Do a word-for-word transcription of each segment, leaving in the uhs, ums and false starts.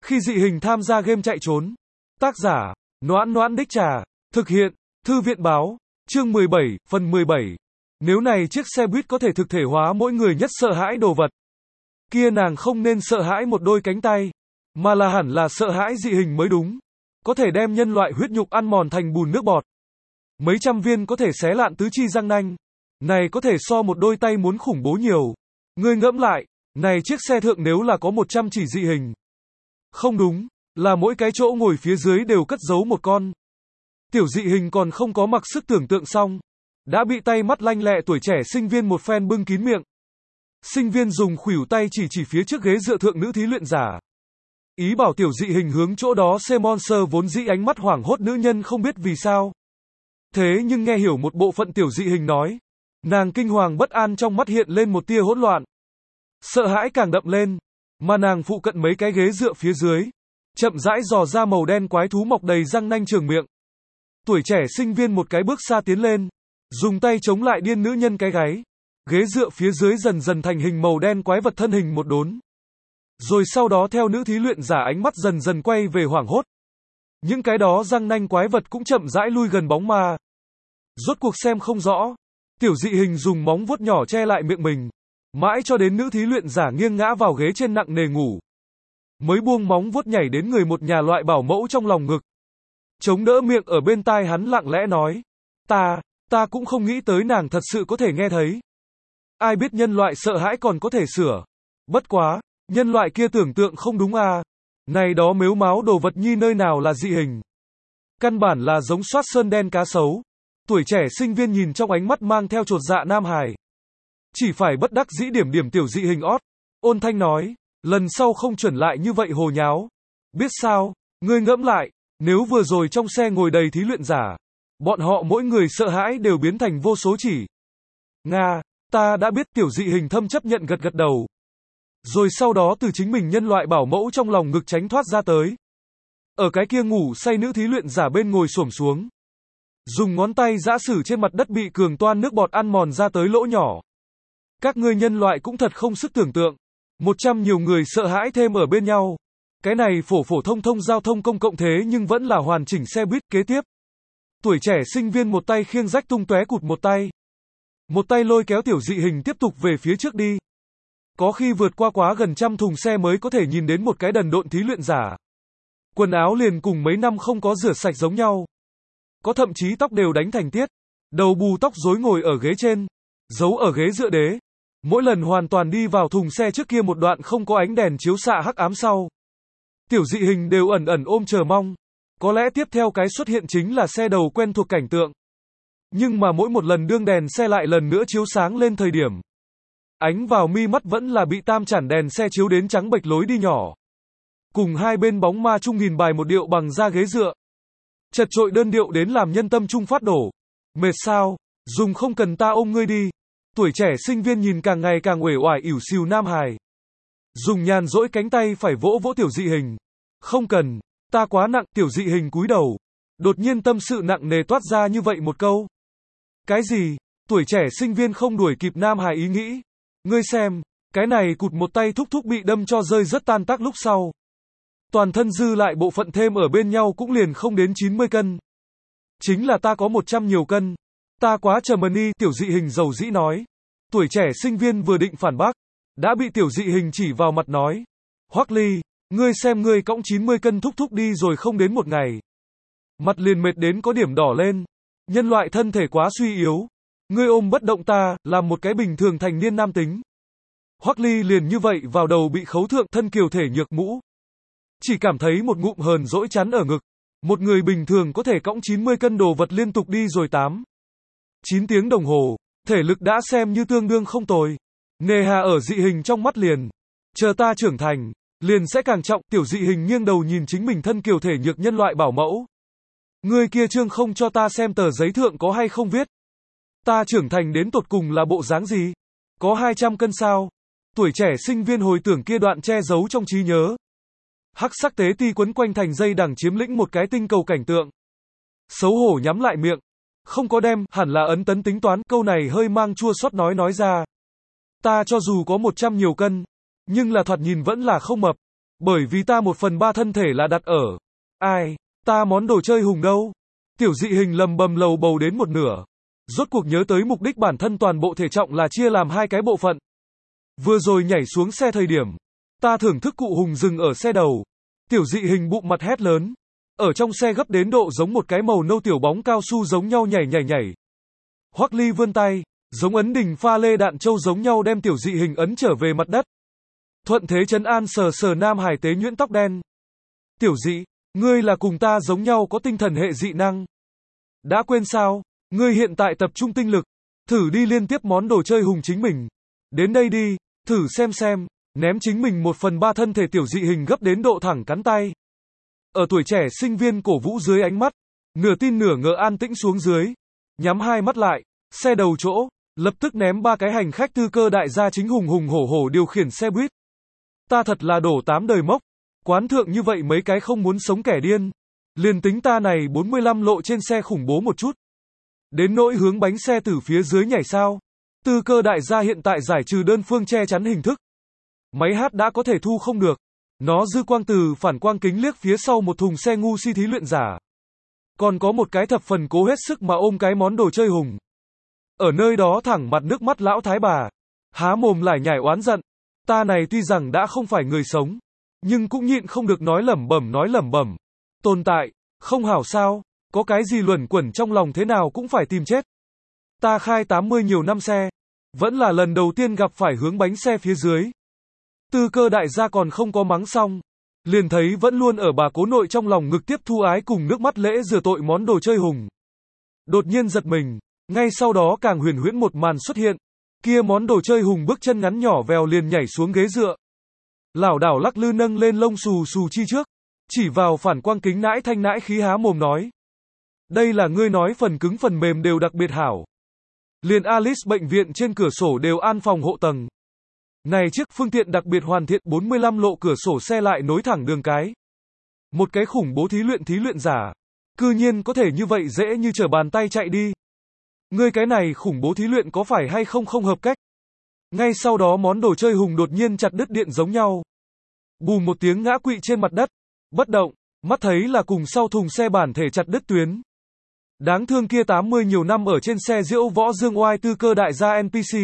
Khi dị hình tham gia game chạy trốn. Tác giả, Noãn Noãn Đích Trà. Thực hiện, Thư viện báo. Chương mười bảy, phần mười bảy. Nếu này chiếc xe buýt có thể thực thể hóa mỗi người nhất sợ hãi đồ vật, kia nàng không nên sợ hãi một đôi cánh tay, mà là hẳn là sợ hãi dị hình mới đúng. Có thể đem nhân loại huyết nhục ăn mòn thành bùn nước bọt. Mấy trăm viên có thể xé lạn tứ chi răng nanh. Này có thể so một đôi tay muốn khủng bố nhiều. Ngươi ngẫm lại, này chiếc xe thượng nếu là có một trăm chỉ dị hình. Không đúng, là mỗi cái chỗ ngồi phía dưới đều cất giấu một con. Tiểu dị hình còn không có mặc sức tưởng tượng xong, đã bị tay mắt lanh lẹ tuổi trẻ sinh viên một phen bưng kín miệng. Sinh viên dùng khuỷu tay chỉ chỉ phía trước ghế dựa thượng nữ thí luyện giả. Ý bảo tiểu dị hình hướng chỗ đó xe monster vốn dĩ ánh mắt hoảng hốt nữ nhân không biết vì sao. Thế nhưng nghe hiểu một bộ phận tiểu dị hình nói. Nàng kinh hoàng bất an trong mắt hiện lên một tia hỗn loạn. Sợ hãi càng đậm lên. Mà nàng phụ cận mấy cái ghế dựa phía dưới. Chậm rãi dò ra màu đen quái thú mọc đầy răng nanh trường miệng. Tuổi trẻ sinh viên một cái bước xa tiến lên. Dùng tay chống lại điên nữ nhân cái gáy. Ghế dựa phía dưới dần dần thành hình màu đen quái vật thân hình một đốn. Rồi sau đó theo nữ thí luyện giả ánh mắt dần dần quay về hoảng hốt. Những cái đó răng nanh quái vật cũng chậm rãi lui gần bóng ma. Rốt cuộc xem không rõ. Tiểu dị hình dùng móng vuốt nhỏ che lại miệng mình. Mãi cho đến nữ thí luyện giả nghiêng ngã vào ghế trên nặng nề ngủ. Mới buông móng vuốt nhảy đến người một nhà loại bảo mẫu trong lòng ngực. Chống đỡ miệng ở bên tai hắn lặng lẽ nói. Ta, ta cũng không nghĩ tới nàng thật sự có thể nghe thấy. Ai biết nhân loại sợ hãi còn có thể sửa. Bất quá, nhân loại kia tưởng tượng không đúng à. Này đó mếu máo đồ vật nhi nơi nào là dị hình. Căn bản là giống soát sơn đen cá sấu. Tuổi trẻ sinh viên nhìn trong ánh mắt mang theo chột dạ nam hài. Chỉ phải bất đắc dĩ điểm điểm tiểu dị hình ót. Ôn thanh nói, lần sau không chuẩn lại như vậy hồ nháo. Biết sao, ngươi ngẫm lại, nếu vừa rồi trong xe ngồi đầy thí luyện giả, bọn họ mỗi người sợ hãi đều biến thành vô số chỉ. Nga, ta đã biết tiểu dị hình thâm chấp nhận gật gật đầu. Rồi sau đó từ chính mình nhân loại bảo mẫu trong lòng ngực tránh thoát ra tới. Ở cái kia ngủ say nữ thí luyện giả bên ngồi xổm xuống. Dùng ngón tay giã sử trên mặt đất bị cường toan nước bọt ăn mòn ra tới lỗ nhỏ. Các ngươi nhân loại cũng thật không sức tưởng tượng. Một trăm nhiều người sợ hãi thêm ở bên nhau. Cái này phổ phổ thông thông giao thông công cộng thế nhưng vẫn là hoàn chỉnh xe buýt kế tiếp. Tuổi trẻ sinh viên một tay khiêng rách tung tóe cụt một tay. Một tay lôi kéo tiểu dị hình tiếp tục về phía trước đi. Có khi vượt qua quá gần trăm thùng xe mới có thể nhìn đến một cái đần độn thí luyện giả. Quần áo liền cùng mấy năm không có rửa sạch giống nhau. Có thậm chí tóc đều đánh thành tiết. Đầu bù tóc rối ngồi ở ghế trên. Giấu ở ghế dựa đế. Mỗi lần hoàn toàn đi vào thùng xe trước kia một đoạn không có ánh đèn chiếu xạ hắc ám sau. Tiểu dị hình đều ẩn ẩn ôm chờ mong. Có lẽ tiếp theo cái xuất hiện chính là xe đầu quen thuộc cảnh tượng. Nhưng mà mỗi một lần đương đèn xe lại lần nữa chiếu sáng lên thời điểm. Ánh vào mi mắt vẫn là bị tam chản đèn xe chiếu đến trắng bệch lối đi nhỏ. Cùng hai bên bóng ma chung nghìn bài một điệu bằng da ghế dựa. Chật trội đơn điệu đến làm nhân tâm trung phát đổ. Mệt sao, dùng không cần ta ôm ngươi đi. Tuổi trẻ sinh viên nhìn càng ngày càng uể oải ỉu xìu nam hài. Dùng nhàn rỗi cánh tay phải vỗ vỗ tiểu dị hình. Không cần, ta quá nặng, tiểu dị hình cúi đầu. Đột nhiên tâm sự nặng nề toát ra như vậy một câu. Cái gì? Tuổi trẻ sinh viên không đuổi kịp nam hài ý nghĩ. Ngươi xem, cái này cụt một tay thúc thúc bị đâm cho rơi rất tan tác lúc sau. Toàn thân dư lại bộ phận thêm ở bên nhau cũng liền không đến chín mươi cân. Chính là ta có một trăm nhiều cân. Ta quá trầm mani, tiểu dị hình dầu dĩ nói. Tuổi trẻ sinh viên vừa định phản bác. Đã bị tiểu dị hình chỉ vào mặt nói. Hoắc Ly, ngươi xem ngươi cõng chín mươi cân thúc thúc đi rồi không đến một ngày. Mặt liền mệt đến có điểm đỏ lên. Nhân loại thân thể quá suy yếu. Ngươi ôm bất động ta, làm một cái bình thường thành niên nam tính. Hoắc Ly liền như vậy vào đầu bị khấu thượng thân kiều thể nhược mũ. Chỉ cảm thấy một ngụm hờn dỗi chắn ở ngực. Một người bình thường có thể cõng chín mươi cân đồ vật liên tục đi rồi tám, chín tiếng đồng hồ. Thể lực đã xem như tương đương không tồi. Nề hà ở dị hình trong mắt liền. Chờ ta trưởng thành, liền sẽ càng trọng. Tiểu dị hình nghiêng đầu nhìn chính mình thân kiều thể nhược nhân loại bảo mẫu. Người kia trương không cho ta xem tờ giấy thượng có hay không viết. Ta trưởng thành đến tột cùng là bộ dáng gì? Có hai trăm cân sao? Tuổi trẻ sinh viên hồi tưởng kia đoạn che giấu trong trí nhớ. Hắc sắc tế ti quấn quanh thành dây đằng chiếm lĩnh một cái tinh cầu cảnh tượng. Xấu hổ nhắm lại miệng. Không có đem, hẳn là ấn tấn tính toán, câu này hơi mang chua xót nói nói ra. Ta cho dù có một trăm nhiều cân, nhưng là thoạt nhìn vẫn là không mập. Bởi vì ta một phần ba thân thể là đặt ở. Ai? Ta món đồ chơi hùng đâu? Tiểu dị hình lầm bầm lầu bầu đến một nửa. Rốt cuộc nhớ tới mục đích bản thân toàn bộ thể trọng là chia làm hai cái bộ phận. Vừa rồi nhảy xuống xe thời điểm. Ta thưởng thức cụ hùng dừng ở xe đầu. Tiểu dị hình bụng mặt hét lớn. Ở trong xe gấp đến độ giống một cái màu nâu tiểu bóng cao su giống nhau nhảy nhảy nhảy. Hoắc Ly vươn tay, giống ấn đình pha lê đạn châu giống nhau đem tiểu dị hình ấn trở về mặt đất. Thuận thế trấn an sờ sờ Nam Hải tế nhuyễn tóc đen. Tiểu dị, ngươi là cùng ta giống nhau có tinh thần hệ dị năng. Đã quên sao, ngươi hiện tại tập trung tinh lực, thử đi liên tiếp món đồ chơi hùng chính mình. Đến đây đi, thử xem xem, ném chính mình một phần ba thân thể tiểu dị hình gấp đến độ thẳng cắn tay. Ở tuổi trẻ sinh viên cổ vũ dưới ánh mắt, nửa tin nửa ngờ an tĩnh xuống dưới, nhắm hai mắt lại, xe đầu chỗ, lập tức ném ba cái hành khách tư cơ đại gia chính hùng hùng hổ hổ điều khiển xe buýt. Ta thật là đổ tám đời mốc, quán thượng như vậy mấy cái không muốn sống kẻ điên. Liền tính ta này bốn mươi lăm lộ trên xe khủng bố một chút. Đến nỗi hướng bánh xe từ phía dưới nhảy sao. Tư cơ đại gia hiện tại giải trừ đơn phương che chắn hình thức. Máy hát đã có thể thu không được. Nó dư quang từ phản quang kính liếc phía sau một thùng xe ngu si thí luyện giả. Còn có một cái thập phần cố hết sức mà ôm cái món đồ chơi hùng. Ở nơi đó thẳng mặt nước mắt lão thái bà. Há mồm lải nhải oán giận. Ta này tuy rằng đã không phải người sống. Nhưng cũng nhịn không được nói lẩm bẩm nói lẩm bẩm. Tồn tại, không hảo sao, có cái gì luẩn quẩn trong lòng thế nào cũng phải tìm chết. Ta khai tám mươi nhiều năm xe. Vẫn là lần đầu tiên gặp phải hướng bánh xe phía dưới. Tư cơ đại gia còn không có mắng xong. Liền thấy vẫn luôn ở bà cố nội trong lòng ngực tiếp thu ái cùng nước mắt lễ rửa tội món đồ chơi hùng. Đột nhiên giật mình, ngay sau đó càng huyền huyễn một màn xuất hiện. Kia món đồ chơi hùng bước chân ngắn nhỏ vèo liền nhảy xuống ghế dựa. Lảo đảo lắc lư nâng lên lông xù xù chi trước. Chỉ vào phản quang kính nãi thanh nãi khí há mồm nói. Đây là ngươi nói phần cứng phần mềm đều đặc biệt hảo. Liền Alice bệnh viện trên cửa sổ đều an phòng hộ tầng. Này chiếc phương tiện đặc biệt hoàn thiện bốn mươi lăm lộ cửa sổ xe lại nối thẳng đường cái. Một cái khủng bố thí luyện thí luyện giả. Cư nhiên có thể như vậy dễ như trở bàn tay chạy đi. Ngươi cái này khủng bố thí luyện có phải hay không không hợp cách. Ngay sau đó món đồ chơi hùng đột nhiên chặt đứt điện giống nhau. Bùm một tiếng ngã quỵ trên mặt đất. Bất động, mắt thấy là cùng sau thùng xe bản thể chặt đứt tuyến. Đáng thương kia tám mươi nhiều năm ở trên xe diễu võ dương oai tư cơ đại gia en pê xê.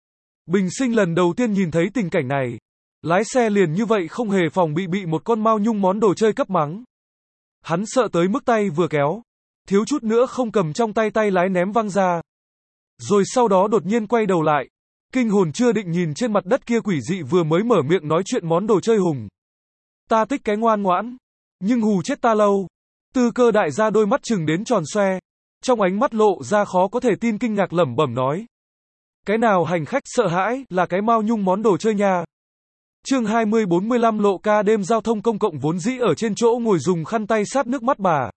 Bình sinh lần đầu tiên nhìn thấy tình cảnh này. Lái xe liền như vậy không hề phòng bị bị một con mao nhung món đồ chơi cấp mắng. Hắn sợ tới mức tay vừa kéo. Thiếu chút nữa không cầm trong tay tay lái ném văng ra. Rồi sau đó đột nhiên quay đầu lại. Kinh hồn chưa định nhìn trên mặt đất kia quỷ dị vừa mới mở miệng nói chuyện món đồ chơi hùng. Ta tích cái ngoan ngoãn. Nhưng hù chết ta lâu. Tư cơ đại gia đôi mắt chừng đến tròn xoe. Trong ánh mắt lộ ra khó có thể tin kinh ngạc lẩm bẩm nói. Cái nào hành khách sợ hãi là cái mao nhung món đồ chơi nha. Chương hai mươi bốn mươi lăm lộ ca đêm giao thông công cộng vốn dĩ ở trên chỗ ngồi dùng khăn tay sát nước mắt bà.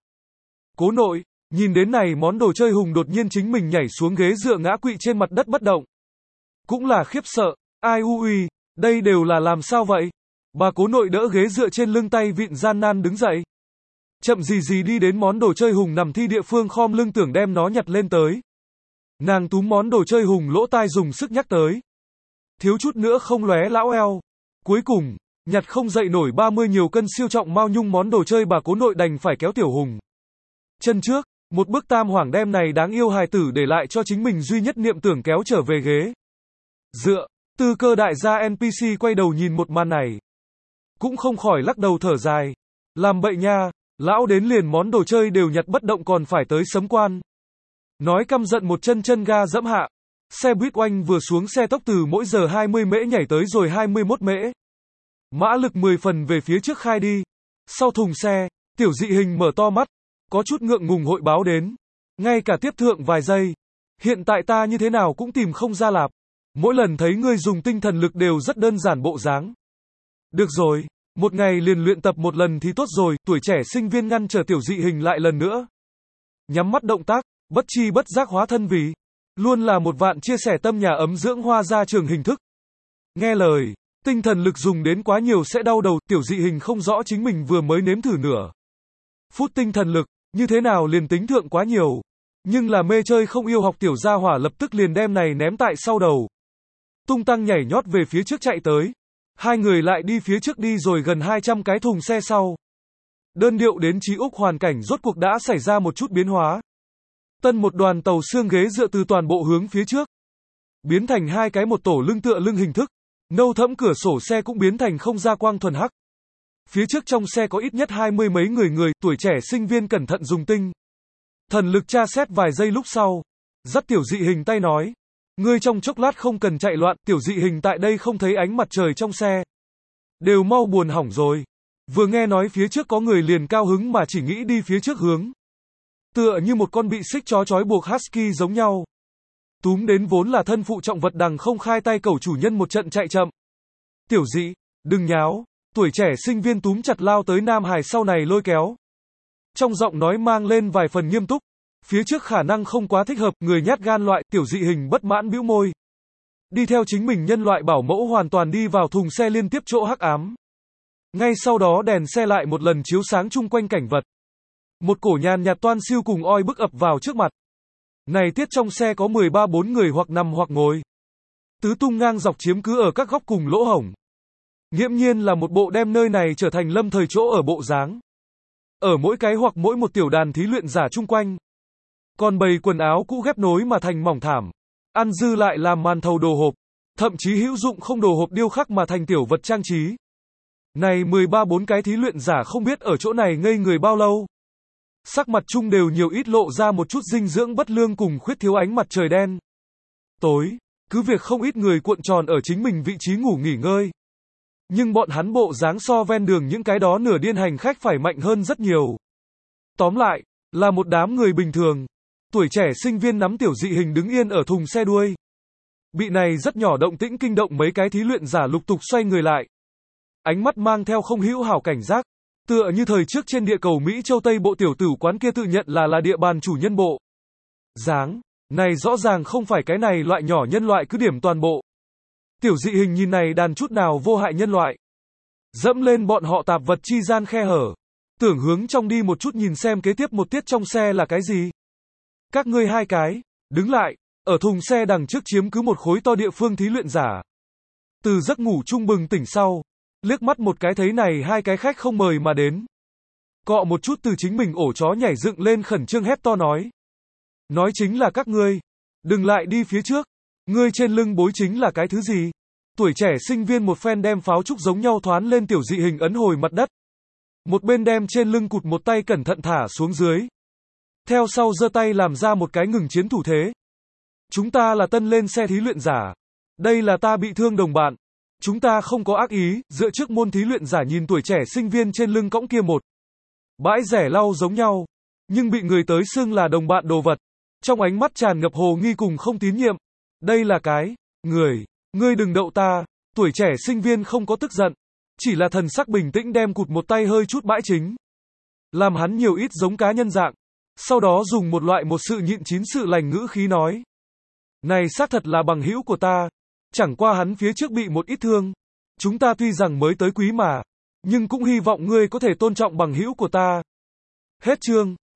Cố nội, nhìn đến này món đồ chơi hùng đột nhiên chính mình nhảy xuống ghế dựa ngã quỵ trên mặt đất bất động. Cũng là khiếp sợ, ai u uy, đây đều là làm sao vậy? Bà cố nội đỡ ghế dựa trên lưng tay vịn gian nan đứng dậy. Chậm gì gì đi đến món đồ chơi hùng nằm thi địa phương khom lưng tưởng đem nó nhặt lên tới. Nàng túm món đồ chơi hùng lỗ tai dùng sức nhắc tới. Thiếu chút nữa không lóe lão eo. Cuối cùng, nhặt không dậy nổi ba mươi nhiều cân siêu trọng mao nhung món đồ chơi bà cố nội đành phải kéo tiểu hùng. Chân trước, một bước tam hoàng đem này đáng yêu hài tử để lại cho chính mình duy nhất niệm tưởng kéo trở về ghế. Dựa, tư cơ đại gia en pê xê quay đầu nhìn một màn này. Cũng không khỏi lắc đầu thở dài. Làm bậy nha, lão đến liền món đồ chơi đều nhặt bất động còn phải tới sấm quan. Nói căm giận một chân chân ga dẫm hạ. Xe buýt oanh vừa xuống xe tốc từ mỗi giờ hai mươi mễ nhảy tới rồi hai mươi mốt mễ. Mã lực mười phần về phía trước khai đi. Sau thùng xe, tiểu dị hình mở to mắt. Có chút ngượng ngùng hội báo đến. Ngay cả tiếp thượng vài giây. Hiện tại ta như thế nào cũng tìm không ra lạp. Mỗi lần thấy ngươi dùng tinh thần lực đều rất đơn giản bộ dáng. Được rồi, một ngày liền luyện tập một lần thì tốt rồi, tuổi trẻ sinh viên ngăn trở tiểu dị hình lại lần nữa. Nhắm mắt động tác, bất chi bất giác hóa thân vì. Luôn là một vạn chia sẻ tâm nhà ấm dưỡng hoa ra trường hình thức. Nghe lời, tinh thần lực dùng đến quá nhiều sẽ đau đầu, tiểu dị hình không rõ chính mình vừa mới nếm thử nửa phút tinh thần lực, như thế nào liền tính thượng quá nhiều. Nhưng là mê chơi không yêu học tiểu gia hỏa lập tức liền đem này ném tại sau đầu. Tung tăng nhảy nhót về phía trước chạy tới. Hai người lại đi phía trước đi rồi gần hai trăm cái thùng xe sau. Đơn điệu đến Chí Úc hoàn cảnh rốt cuộc đã xảy ra một chút biến hóa. Tân một đoàn tàu xương ghế dựa từ toàn bộ hướng phía trước. Biến thành hai cái một tổ lưng tựa lưng hình thức. Nâu thẫm cửa sổ xe cũng biến thành không gia quang thuần hắc. Phía trước trong xe có ít nhất hai mươi mấy người người, tuổi trẻ sinh viên cẩn thận dùng tinh thần lực tra xét vài giây lúc sau. Dắt tiểu dị hình tay nói. Ngươi trong chốc lát không cần chạy loạn, tiểu dị hình tại đây không thấy ánh mặt trời trong xe. Đều mau buồn hỏng rồi. Vừa nghe nói phía trước có người liền cao hứng mà chỉ nghĩ đi phía trước hướng. Tựa như một con bị xích chó trói buộc husky giống nhau. Túm đến vốn là thân phụ trọng vật đằng không khai tay cẩu chủ nhân một trận chạy chậm. Tiểu dị, đừng nháo. Tuổi trẻ sinh viên túm chặt lao tới Nam Hải sau này lôi kéo. Trong giọng nói mang lên vài phần nghiêm túc. Phía trước khả năng không quá thích hợp, người nhát gan loại, tiểu dị hình bất mãn bĩu môi. Đi theo chính mình nhân loại bảo mẫu hoàn toàn đi vào thùng xe liên tiếp chỗ hắc ám. Ngay sau đó đèn xe lại một lần chiếu sáng chung quanh cảnh vật. Một cổ nhàn nhạt toan siêu cùng oi bức ập vào trước mặt. Này tiết trong xe có mười ba bốn người hoặc nằm hoặc ngồi. Tứ tung ngang dọc chiếm cứ ở các góc cùng lỗ hổng. Nghiễm nhiên là một bộ đem nơi này trở thành lâm thời chỗ ở bộ dáng. Ở mỗi cái hoặc mỗi một tiểu đàn thí luyện giả chung quanh. Còn bầy quần áo cũ ghép nối mà thành mỏng thảm. Ăn dư lại làm màn thầu đồ hộp. Thậm chí hữu dụng không đồ hộp điêu khắc mà thành tiểu vật trang trí. Này mười ba bốn cái thí luyện giả không biết ở chỗ này ngây người bao lâu. Sắc mặt chung đều nhiều ít lộ ra một chút dinh dưỡng bất lương cùng khuyết thiếu ánh mặt trời đen. Tối, cứ việc không ít người cuộn tròn ở chính mình vị trí ngủ nghỉ ngơi. Nhưng bọn hắn bộ dáng so ven đường những cái đó nửa điên hành khách phải mạnh hơn rất nhiều. Tóm lại, là một đám người bình thường. Tuổi trẻ sinh viên nắm tiểu dị hình đứng yên ở thùng xe đuôi. Bị này rất nhỏ động tĩnh kinh động mấy cái thí luyện giả lục tục xoay người lại. Ánh mắt mang theo không hữu hảo cảnh giác. Tựa như thời trước trên địa cầu Mỹ châu Tây bộ tiểu tử quán kia tự nhận là là địa bàn chủ nhân bộ. Dáng, này rõ ràng không phải cái này loại nhỏ nhân loại cứ điểm toàn bộ. Tiểu dị hình nhìn này đàn chút nào vô hại nhân loại. Dẫm lên bọn họ tạp vật chi gian khe hở. Tưởng hướng trong đi một chút nhìn xem kế tiếp một tiết trong xe là cái gì. Các ngươi hai cái, đứng lại, ở thùng xe đằng trước chiếm cứ một khối to địa phương thí luyện giả. Từ giấc ngủ trung bừng tỉnh sau, liếc mắt một cái thấy này hai cái khách không mời mà đến. Cọ một chút từ chính mình ổ chó nhảy dựng lên khẩn trương hét to nói. Nói chính là các ngươi, đừng lại đi phía trước, ngươi trên lưng bối chính là cái thứ gì? Tuổi trẻ sinh viên một phen đem pháo trúc giống nhau thoán lên tiểu dị hình ấn hồi mặt đất. Một bên đem trên lưng cụt một tay cẩn thận thả xuống dưới. Theo sau giơ tay làm ra một cái ngừng chiến thủ thế. Chúng ta là tân lên xe thí luyện giả. Đây là ta bị thương đồng bạn. Chúng ta không có ác ý, dựa trước môn thí luyện giả nhìn tuổi trẻ sinh viên trên lưng cõng kia một bãi rẻ lau giống nhau. Nhưng bị người tới xưng là đồng bạn đồ vật. Trong ánh mắt tràn ngập hồ nghi cùng không tín nhiệm. Đây là cái, người, ngươi đừng đậu ta. Tuổi trẻ sinh viên không có tức giận. Chỉ là thần sắc bình tĩnh đem cụt một tay hơi chút bãi chính. Làm hắn nhiều ít giống cá nhân dạng. Sau đó dùng một loại một sự nhịn chín sự lành ngữ khí nói. Này xác thật là bằng hữu của ta. Chẳng qua hắn phía trước bị một ít thương. Chúng ta tuy rằng mới tới quý mà. Nhưng cũng hy vọng ngươi có thể tôn trọng bằng hữu của ta. Hết chương.